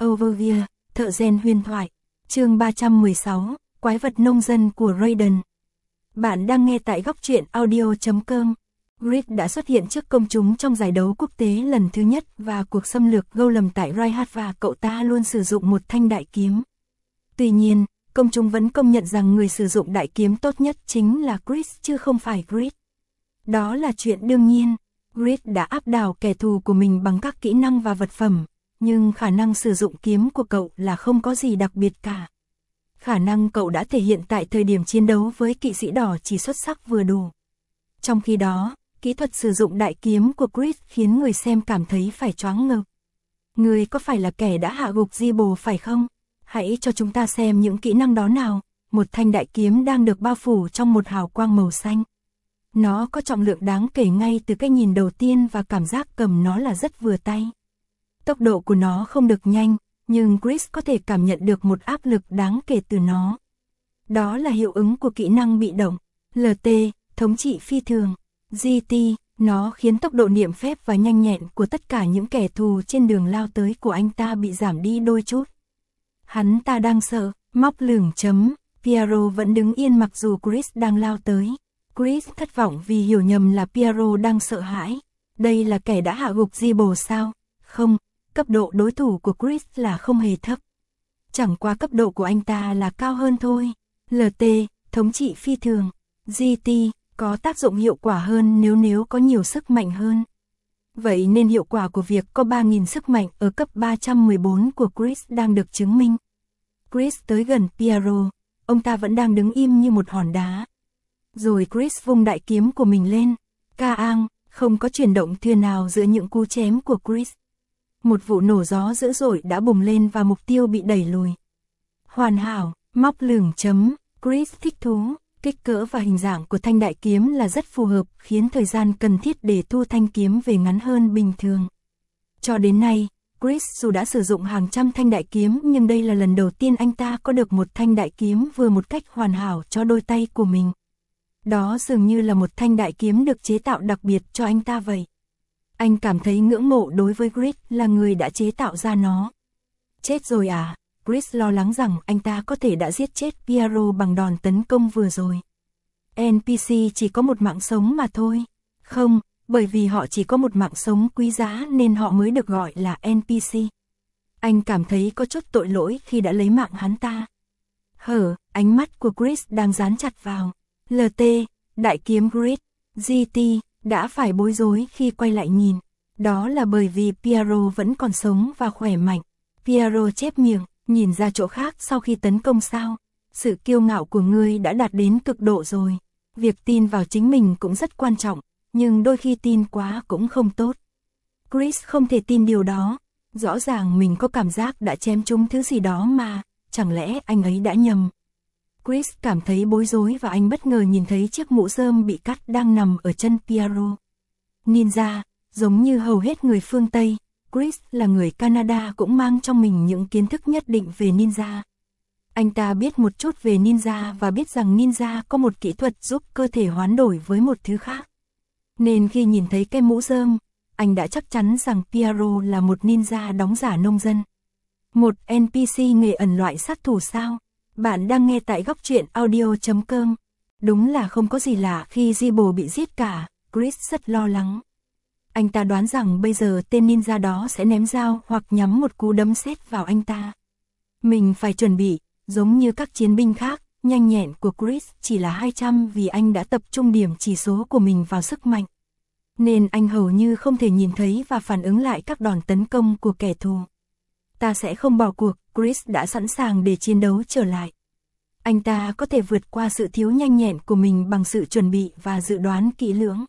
Overview, thợ rèn huyền thoại. Chương 316, Quái vật nông dân của Raiden. Bạn đang nghe tại góc truyện audio.com. Grid đã xuất hiện trước công chúng trong giải đấu quốc tế lần thứ nhất và cuộc xâm lược Golem tại Raihat và cậu ta luôn sử dụng một thanh đại kiếm. Tuy nhiên, công chúng vẫn công nhận rằng người sử dụng đại kiếm tốt nhất chính là Chris chứ không phải Grid. Đó là chuyện đương nhiên. Grid đã áp đảo kẻ thù của mình bằng các kỹ năng và vật phẩm, nhưng khả năng sử dụng kiếm của cậu là không có gì đặc biệt cả. Khả năng cậu đã thể hiện tại thời điểm chiến đấu với kỵ sĩ đỏ chỉ xuất sắc vừa đủ. Trong khi đó, kỹ thuật sử dụng đại kiếm của Chris khiến người xem cảm thấy phải choáng ngợp. Người có phải là kẻ đã hạ gục Zeebo phải không? Hãy cho chúng ta xem những kỹ năng đó nào. Một thanh đại kiếm đang được bao phủ trong một hào quang màu xanh. Nó có trọng lượng đáng kể ngay từ cái nhìn đầu tiên và cảm giác cầm nó là rất vừa tay. Tốc độ của nó không được nhanh, nhưng Chris có thể cảm nhận được một áp lực đáng kể từ nó. Đó là hiệu ứng của kỹ năng bị động. LT, thống trị phi thường. GT, nó khiến tốc độ niệm phép và nhanh nhẹn của tất cả những kẻ thù trên đường lao tới của anh ta bị giảm đi đôi chút. Hắn ta đang sợ, móc lửng chấm, Piero vẫn đứng yên mặc dù Chris đang lao tới. Chris thất vọng vì hiểu nhầm là Piero đang sợ hãi. Đây là kẻ đã hạ gục Zeebo sao? Không, cấp độ đối thủ của Chris là không hề thấp. Chẳng qua cấp độ của anh ta là cao hơn thôi. LT, thống trị phi thường. GT, có tác dụng hiệu quả hơn nếu có nhiều sức mạnh hơn. Vậy nên hiệu quả của việc có 3.000 sức mạnh ở cấp 314 của Chris đang được chứng minh. Chris tới gần Piero, ông ta vẫn đang đứng im như một hòn đá. Rồi Chris vung đại kiếm của mình lên. Kaang, không có chuyển động thuyền nào giữa những cú chém của Chris. Một vụ nổ gió dữ dội đã bùng lên và mục tiêu bị đẩy lùi. Hoàn hảo, móc lửng chấm, Chris thích thú. Kích cỡ và hình dạng của thanh đại kiếm là rất phù hợp, khiến thời gian cần thiết để thu thanh kiếm về ngắn hơn bình thường. Cho đến nay, Chris dù đã sử dụng hàng trăm thanh đại kiếm nhưng đây là lần đầu tiên anh ta có được một thanh đại kiếm vừa một cách hoàn hảo cho đôi tay của mình. Đó dường như là một thanh đại kiếm được chế tạo đặc biệt cho anh ta vậy. Anh cảm thấy ngưỡng mộ đối với Grid là người đã chế tạo ra nó. Chết rồi à? Chris lo lắng rằng anh ta có thể đã giết chết Piero bằng đòn tấn công vừa rồi. NPC chỉ có một mạng sống mà thôi. Không, bởi vì họ chỉ có một mạng sống quý giá nên họ mới được gọi là NPC. Anh cảm thấy có chút tội lỗi khi đã lấy mạng hắn ta. Ánh mắt của Chris đang dán chặt vào. LT, đại kiếm Grid, GT, đã phải bối rối khi quay lại nhìn. Đó là bởi vì Piero vẫn còn sống và khỏe mạnh. Piero chép miệng, nhìn ra chỗ khác sau khi tấn công sao. Sự kiêu ngạo của ngươi đã đạt đến cực độ rồi. Việc tin vào chính mình cũng rất quan trọng, nhưng đôi khi tin quá cũng không tốt. Chris không thể tin điều đó. Rõ ràng mình có cảm giác đã chém trúng thứ gì đó mà, chẳng lẽ anh ấy đã nhầm. Chris cảm thấy bối rối và anh bất ngờ nhìn thấy chiếc mũ rơm bị cắt đang nằm ở chân Piero. Ninja, giống như hầu hết người phương Tây, Chris là người Canada cũng mang trong mình những kiến thức nhất định về ninja. Anh ta biết một chút về ninja và biết rằng ninja có một kỹ thuật giúp cơ thể hoán đổi với một thứ khác. Nên khi nhìn thấy cái mũ rơm, anh đã chắc chắn rằng Piero là một ninja đóng giả nông dân. Một NPC nghề ẩn loại sát thủ sao? Bạn đang nghe tại góc truyện audio.com. Đúng là không có gì lạ khi Zeebo bị giết cả, Chris rất lo lắng. Anh ta đoán rằng bây giờ tên ninja đó sẽ ném dao hoặc nhắm một cú đấm sét vào anh ta. Mình phải chuẩn bị, giống như các chiến binh khác, nhanh nhẹn của Chris chỉ là 200 vì anh đã tập trung điểm chỉ số của mình vào sức mạnh. Nên anh hầu như không thể nhìn thấy và phản ứng lại các đòn tấn công của kẻ thù. Ta sẽ không bỏ cuộc, Chris đã sẵn sàng để chiến đấu trở lại. Anh ta có thể vượt qua sự thiếu nhanh nhẹn của mình bằng sự chuẩn bị và dự đoán kỹ lưỡng.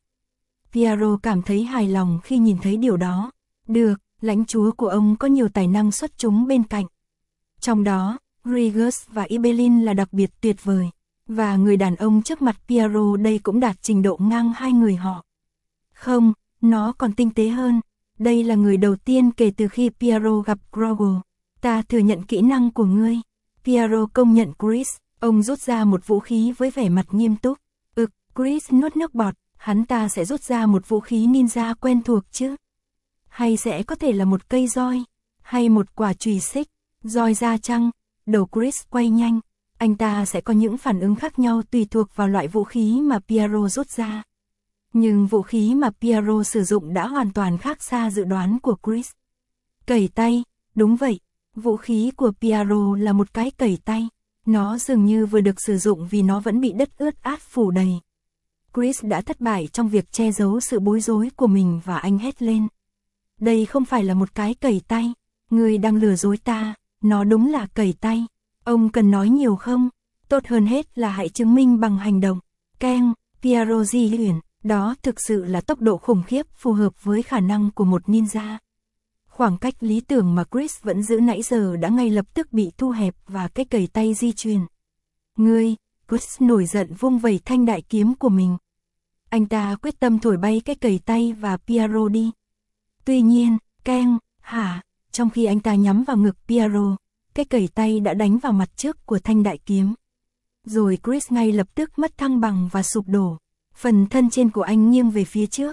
Piero cảm thấy hài lòng khi nhìn thấy điều đó. Được, lãnh chúa của ông có nhiều tài năng xuất chúng bên cạnh. Trong đó, Grigus và Ibelin là đặc biệt tuyệt vời. Và người đàn ông trước mặt Piero đây cũng đạt trình độ ngang hai người họ. Không, nó còn tinh tế hơn. Đây là người đầu tiên kể từ khi Piero gặp Grogle. Ta thừa nhận kỹ năng của ngươi. Piero công nhận Chris. Ông rút ra một vũ khí với vẻ mặt nghiêm túc. Chris nuốt nước bọt. Hắn ta sẽ rút ra một vũ khí ninja quen thuộc chứ? Hay sẽ có thể là một cây roi? hay một quả chùy xích, roi da chăng? Đầu Chris quay nhanh, anh ta sẽ có những phản ứng khác nhau tùy thuộc vào loại vũ khí mà Piero rút ra. Nhưng vũ khí mà Piero sử dụng đã hoàn toàn khác xa dự đoán của Chris. Cẩy tay, đúng vậy, vũ khí của Piero là một cái cẩy tay. Nó dường như vừa được sử dụng vì nó vẫn bị đất ướt át phủ đầy. Chris đã thất bại trong việc che giấu sự bối rối của mình và anh hét lên. Đây không phải là một cái cẩy tay, ngươi đang lừa dối ta, nó đúng là cẩy tay. Ông cần nói nhiều không? Tốt hơn hết là hãy chứng minh bằng hành động. Keng, Piero di chuyển, đó thực sự là tốc độ khủng khiếp phù hợp với khả năng của một ninja. Khoảng cách lý tưởng mà Chris vẫn giữ nãy giờ đã ngay lập tức bị thu hẹp và cái cẩy tay di chuyển. Ngươi, Chris nổi giận vung vẩy thanh đại kiếm của mình. Anh ta quyết tâm thổi bay cái cẩy tay và Piero đi. Tuy nhiên, keng, trong khi anh ta nhắm vào ngực Piero, cái cẩy tay đã đánh vào mặt trước của thanh đại kiếm. Rồi Chris ngay lập tức mất thăng bằng và sụp đổ. Phần thân trên của anh nghiêng về phía trước.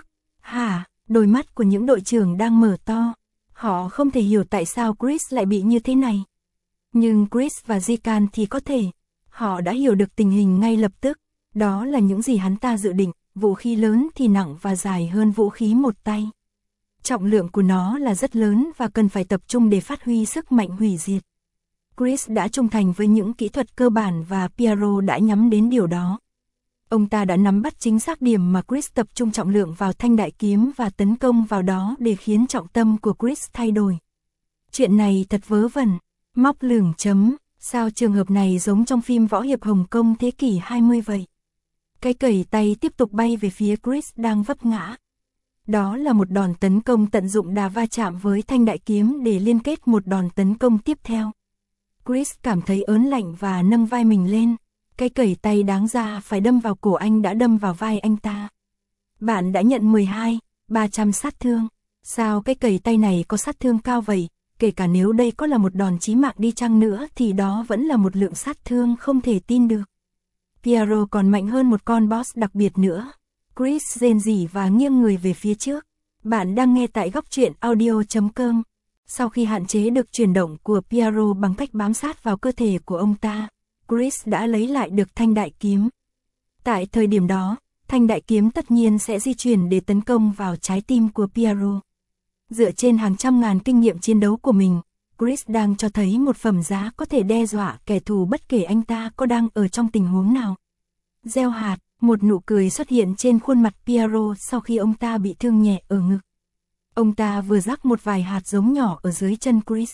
Đôi mắt của những đội trưởng đang mở to. Họ không thể hiểu tại sao Chris lại bị như thế này. Nhưng Chris và Zikan thì có thể. Họ đã hiểu được tình hình ngay lập tức. Đó là những gì hắn ta dự định. Vũ khí lớn thì nặng và dài hơn vũ khí một tay. Trọng lượng của nó là rất lớn và cần phải tập trung để phát huy sức mạnh hủy diệt. Chris đã trung thành với những kỹ thuật cơ bản và Piero đã nhắm đến điều đó. Ông ta đã nắm bắt chính xác điểm mà Chris tập trung trọng lượng vào thanh đại kiếm và tấn công vào đó để khiến trọng tâm của Chris thay đổi. Chuyện này thật vớ vẩn, móc lửng chấm, sao trường hợp này giống trong phim võ hiệp Hồng Kông thế kỷ 20 vậy? Cái cẩy tay tiếp tục bay về phía Chris đang vấp ngã. Đó là một đòn tấn công tận dụng đà va chạm với thanh đại kiếm để liên kết một đòn tấn công tiếp theo. Chris cảm thấy ớn lạnh và nâng vai mình lên. Cái cẩy tay đáng ra phải đâm vào cổ anh đã đâm vào vai anh ta. Bạn đã nhận 300 sát thương. Sao cái cẩy tay này có sát thương cao vậy? Kể cả nếu đây có là một đòn chí mạng đi chăng nữa thì đó vẫn là một lượng sát thương không thể tin được. Piero còn mạnh hơn một con boss đặc biệt nữa. Chris rên rỉ và nghiêng người về phía trước. Bạn đang nghe tại góc truyện audio.com. Sau khi hạn chế được chuyển động của Piero bằng cách bám sát vào cơ thể của ông ta, Chris đã lấy lại được thanh đại kiếm. Tại thời điểm đó, thanh đại kiếm tất nhiên sẽ di chuyển để tấn công vào trái tim của Piero. Dựa trên hàng trăm ngàn kinh nghiệm chiến đấu của mình, Chris đang cho thấy một phẩm giá có thể đe dọa kẻ thù bất kể anh ta có đang ở trong tình huống nào. Gieo hạt, một nụ cười xuất hiện trên khuôn mặt Piero sau khi ông ta bị thương nhẹ ở ngực. Ông ta vừa rắc một vài hạt giống nhỏ ở dưới chân Chris.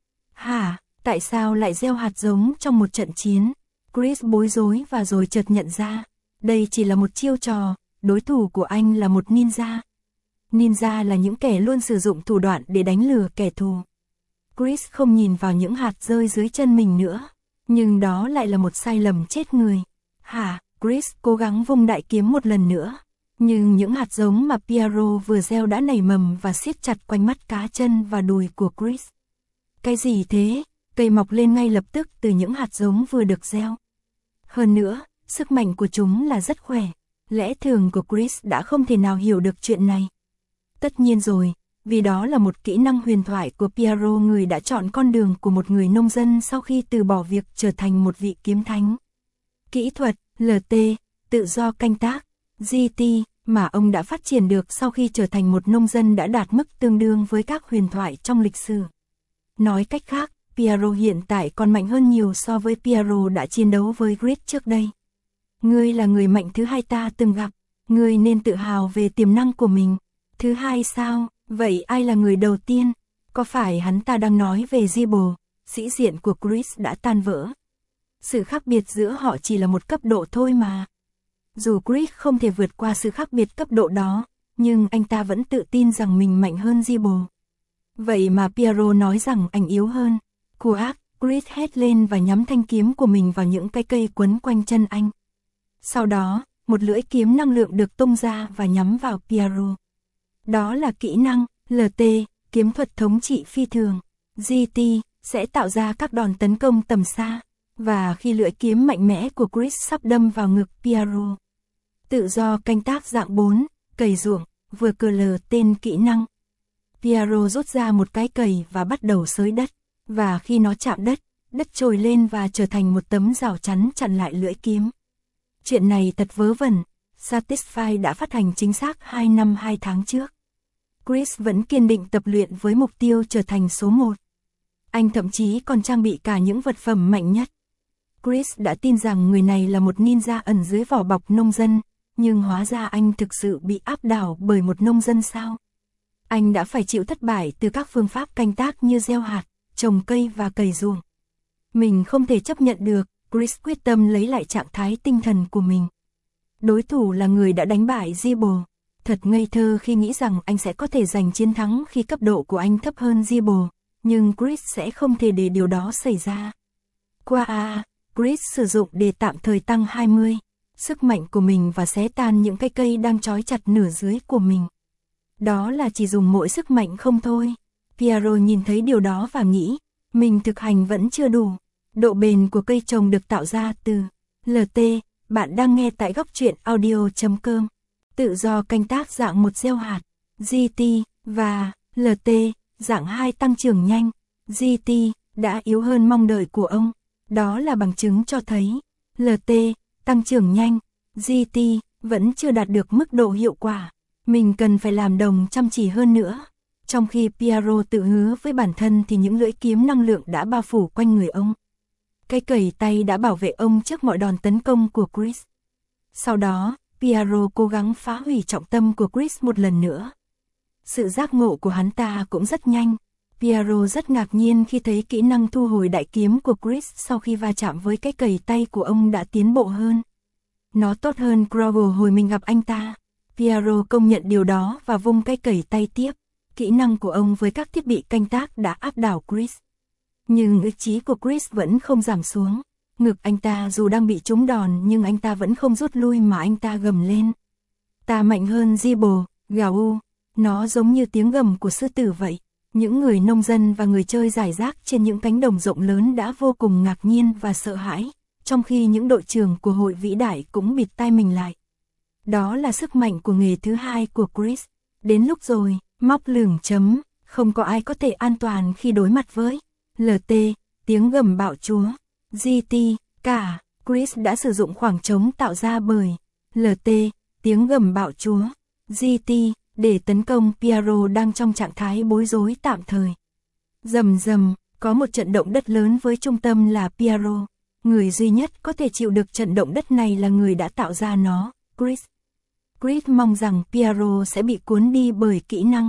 Tại sao lại gieo hạt giống trong một trận chiến? Chris bối rối và rồi chợt nhận ra, đây chỉ là một chiêu trò, đối thủ của anh là một ninja. Ninja là những kẻ luôn sử dụng thủ đoạn để đánh lừa kẻ thù. Chris không nhìn vào những hạt rơi dưới chân mình nữa, nhưng đó lại là một sai lầm chết người. Chris cố gắng vung đại kiếm một lần nữa, nhưng những hạt giống mà Piero vừa gieo đã nảy mầm và siết chặt quanh mắt cá chân và đùi của Chris. Cái gì thế? Cây mọc lên ngay lập tức từ những hạt giống vừa được gieo. Hơn nữa, sức mạnh của chúng là rất khỏe. Lẽ thường của Chris đã không thể nào hiểu được chuyện này. Tất nhiên rồi, vì đó là một kỹ năng huyền thoại của Piero, người đã chọn con đường của một người nông dân sau khi từ bỏ việc trở thành một vị kiếm thánh. Kỹ thuật, LT, tự do canh tác, GT, mà ông đã phát triển được sau khi trở thành một nông dân đã đạt mức tương đương với các huyền thoại trong lịch sử. Nói cách khác, Piero hiện tại còn mạnh hơn nhiều so với Piero đã chiến đấu với Chris trước đây. Ngươi là người mạnh thứ hai ta từng gặp, ngươi nên tự hào về tiềm năng của mình. Thứ hai sao? Vậy ai là người đầu tiên? Có phải hắn ta đang nói về Zibo? Sĩ diện của Chris đã tan vỡ. Sự khác biệt giữa họ chỉ là một cấp độ thôi mà. Dù Chris không thể vượt qua sự khác biệt cấp độ đó, nhưng anh ta vẫn tự tin rằng mình mạnh hơn Zibo. Vậy mà Piero nói rằng anh yếu hơn. Cuác, Chris hét lên và nhắm thanh kiếm của mình vào những cái cây quấn quanh chân anh. Sau đó, một lưỡi kiếm năng lượng được tung ra và nhắm vào Piero. Đó là kỹ năng LT, kiếm thuật thống trị phi thường. GT sẽ tạo ra các đòn tấn công tầm xa. Và khi lưỡi kiếm mạnh mẽ của Chris sắp đâm vào ngực Piero. Tự do canh tác dạng 4, cày ruộng, vừa cờ lờ tên kỹ năng. Piero rút ra một cái cày và bắt đầu xới đất, và khi nó chạm đất, đất trồi lên và trở thành một tấm rào chắn chặn lại lưỡi kiếm. Chuyện này thật vớ vẩn, Satisfy đã phát hành chính xác 2 năm 2 tháng trước. Chris vẫn kiên định tập luyện với mục tiêu trở thành số 1. Anh thậm chí còn trang bị cả những vật phẩm mạnh nhất. Chris đã tin rằng người này là một ninja ẩn dưới vỏ bọc nông dân, nhưng hóa ra anh thực sự bị áp đảo bởi một nông dân sao? Anh đã phải chịu thất bại từ các phương pháp canh tác như gieo hạt, trồng cây và cày ruộng. Mình không thể chấp nhận được, Chris quyết tâm lấy lại trạng thái tinh thần của mình. Đối thủ là người đã đánh bại Zebo. Thật ngây thơ khi nghĩ rằng anh sẽ có thể giành chiến thắng khi cấp độ của anh thấp hơn Zebo, nhưng Chris sẽ không thể để điều đó xảy ra. Chris sử dụng để tạm thời tăng 20 sức mạnh của mình và xé tan những cái cây đang trói chặt nửa dưới của mình. Đó là chỉ dùng mỗi sức mạnh không thôi. Piero nhìn thấy điều đó và nghĩ, mình thực hành vẫn chưa đủ. Độ bền của cây trồng được tạo ra từ LT. Bạn đang nghe tại góc truyện audio.com. Tự do canh tác dạng 1 gieo hạt, GT, và LT, dạng 2 tăng trưởng nhanh. GT đã yếu hơn mong đợi của ông. Đó là bằng chứng cho thấy LT, tăng trưởng nhanh, GT, vẫn chưa đạt được mức độ hiệu quả. Mình cần phải làm đồng chăm chỉ hơn nữa. Trong khi Piero tự hứa với bản thân thì những lưỡi kiếm năng lượng đã bao phủ quanh người ông. Cái cày tay đã bảo vệ ông trước mọi đòn tấn công của Chris. Sau đó, Piero cố gắng phá hủy trọng tâm của Chris một lần nữa. Sự giác ngộ của hắn ta cũng rất nhanh. Piero rất ngạc nhiên khi thấy kỹ năng thu hồi đại kiếm của Chris sau khi va chạm với cái cày tay của ông đã tiến bộ hơn. Nó tốt hơn Grogle hồi mình gặp anh ta. Piero công nhận điều đó và vung cái cày tay tiếp. Kỹ năng của ông với các thiết bị canh tác đã áp đảo Chris. Nhưng ý chí của Chris vẫn không giảm xuống. Ngực anh ta dù đang bị trúng đòn nhưng anh ta vẫn không rút lui mà anh ta gầm lên. Ta mạnh hơn Zebo, gào. Nó giống như tiếng gầm của sư tử vậy. Những người nông dân và người chơi rải rác trên những cánh đồng rộng lớn đã vô cùng ngạc nhiên và sợ hãi, trong khi những đội trưởng của hội vĩ đại cũng bịt tai mình lại. Đó là sức mạnh của nghề thứ hai của Chris. Đến lúc rồi, móc lửng chấm, không có ai có thể an toàn khi đối mặt với LT, tiếng gầm bạo chúa, GT, cả, Chris đã sử dụng khoảng trống tạo ra bởi LT, tiếng gầm bạo chúa, GT, để tấn công Piero đang trong trạng thái bối rối tạm thời. Rầm rầm, có một trận động đất lớn với trung tâm là Piero. Người duy nhất có thể chịu được trận động đất này là người đã tạo ra nó, Chris. Chris mong rằng Piero sẽ bị cuốn đi bởi kỹ năng.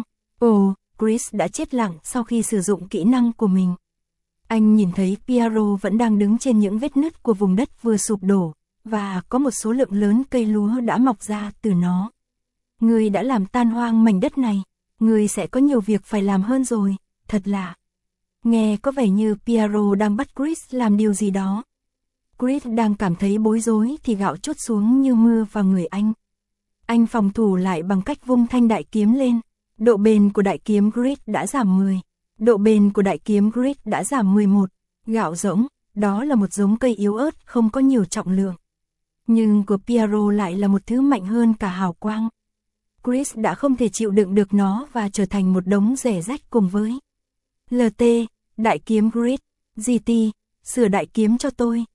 Chris đã chết lặng sau khi sử dụng kỹ năng của mình. Anh nhìn thấy Piero vẫn đang đứng trên những vết nứt của vùng đất vừa sụp đổ, và có một số lượng lớn cây lúa đã mọc ra từ nó. Người đã làm tan hoang mảnh đất này, người sẽ có nhiều việc phải làm hơn rồi, thật lạ. Nghe có vẻ như Piero đang bắt Chris làm điều gì đó. Chris đang cảm thấy bối rối thì gạo trút xuống như mưa vào người anh. Anh phòng thủ lại bằng cách vung thanh đại kiếm lên. Độ bền của đại kiếm Chris đã giảm 10. Độ bền của đại kiếm Chris đã giảm 11. Gạo rỗng, đó là một giống cây yếu ớt không có nhiều trọng lượng. Nhưng của Piero lại là một thứ mạnh hơn cả hào quang. Chris đã không thể chịu đựng được nó và trở thành một đống rẻ rách cùng với LT, đại kiếm Chris, GT, sửa đại kiếm cho tôi.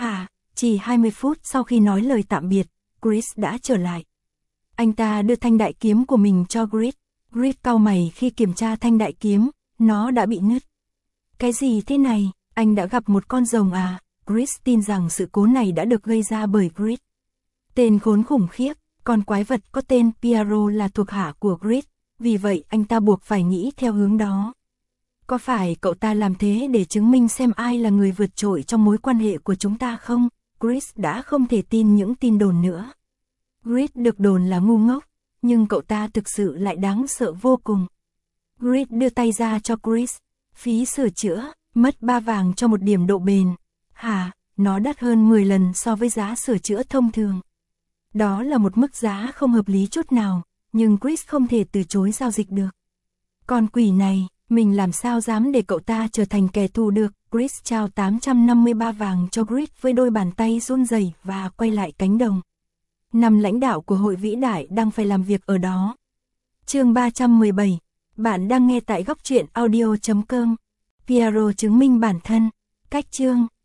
Chỉ 20 phút sau khi nói lời tạm biệt, Chris đã trở lại. Anh ta đưa thanh đại kiếm của mình cho Chris. Chris cau mày khi kiểm tra thanh đại kiếm, nó đã bị nứt. Cái gì thế này, anh đã gặp một con rồng à? Chris tin rằng sự cố này đã được gây ra bởi Chris. Tên khốn khủng khiếp, con quái vật có tên Piero là thuộc hạ của Chris, vì vậy anh ta buộc phải nghĩ theo hướng đó. Có phải cậu ta làm thế để chứng minh xem ai là người vượt trội trong mối quan hệ của chúng ta không? Chris đã không thể tin những tin đồn nữa. Chris được đồn là ngu ngốc, nhưng cậu ta thực sự lại đáng sợ vô cùng. Chris đưa tay ra cho Chris. Phí sửa chữa, mất 3 vàng cho một điểm độ bền. Nó đắt hơn 10 lần so với giá sửa chữa thông thường. Đó là một mức giá không hợp lý chút nào, nhưng Chris không thể từ chối giao dịch được. Con quỷ này, mình làm sao dám để cậu ta trở thành kẻ thù được. Chris trao 853 vàng cho Chris với đôi bàn tay run rẩy và quay lại cánh đồng. 5 lãnh đạo của hội vĩ đại đang phải làm việc ở đó. Chương 317. Bạn đang nghe tại góc truyện audio.com. Piero chứng minh bản thân. Cách chương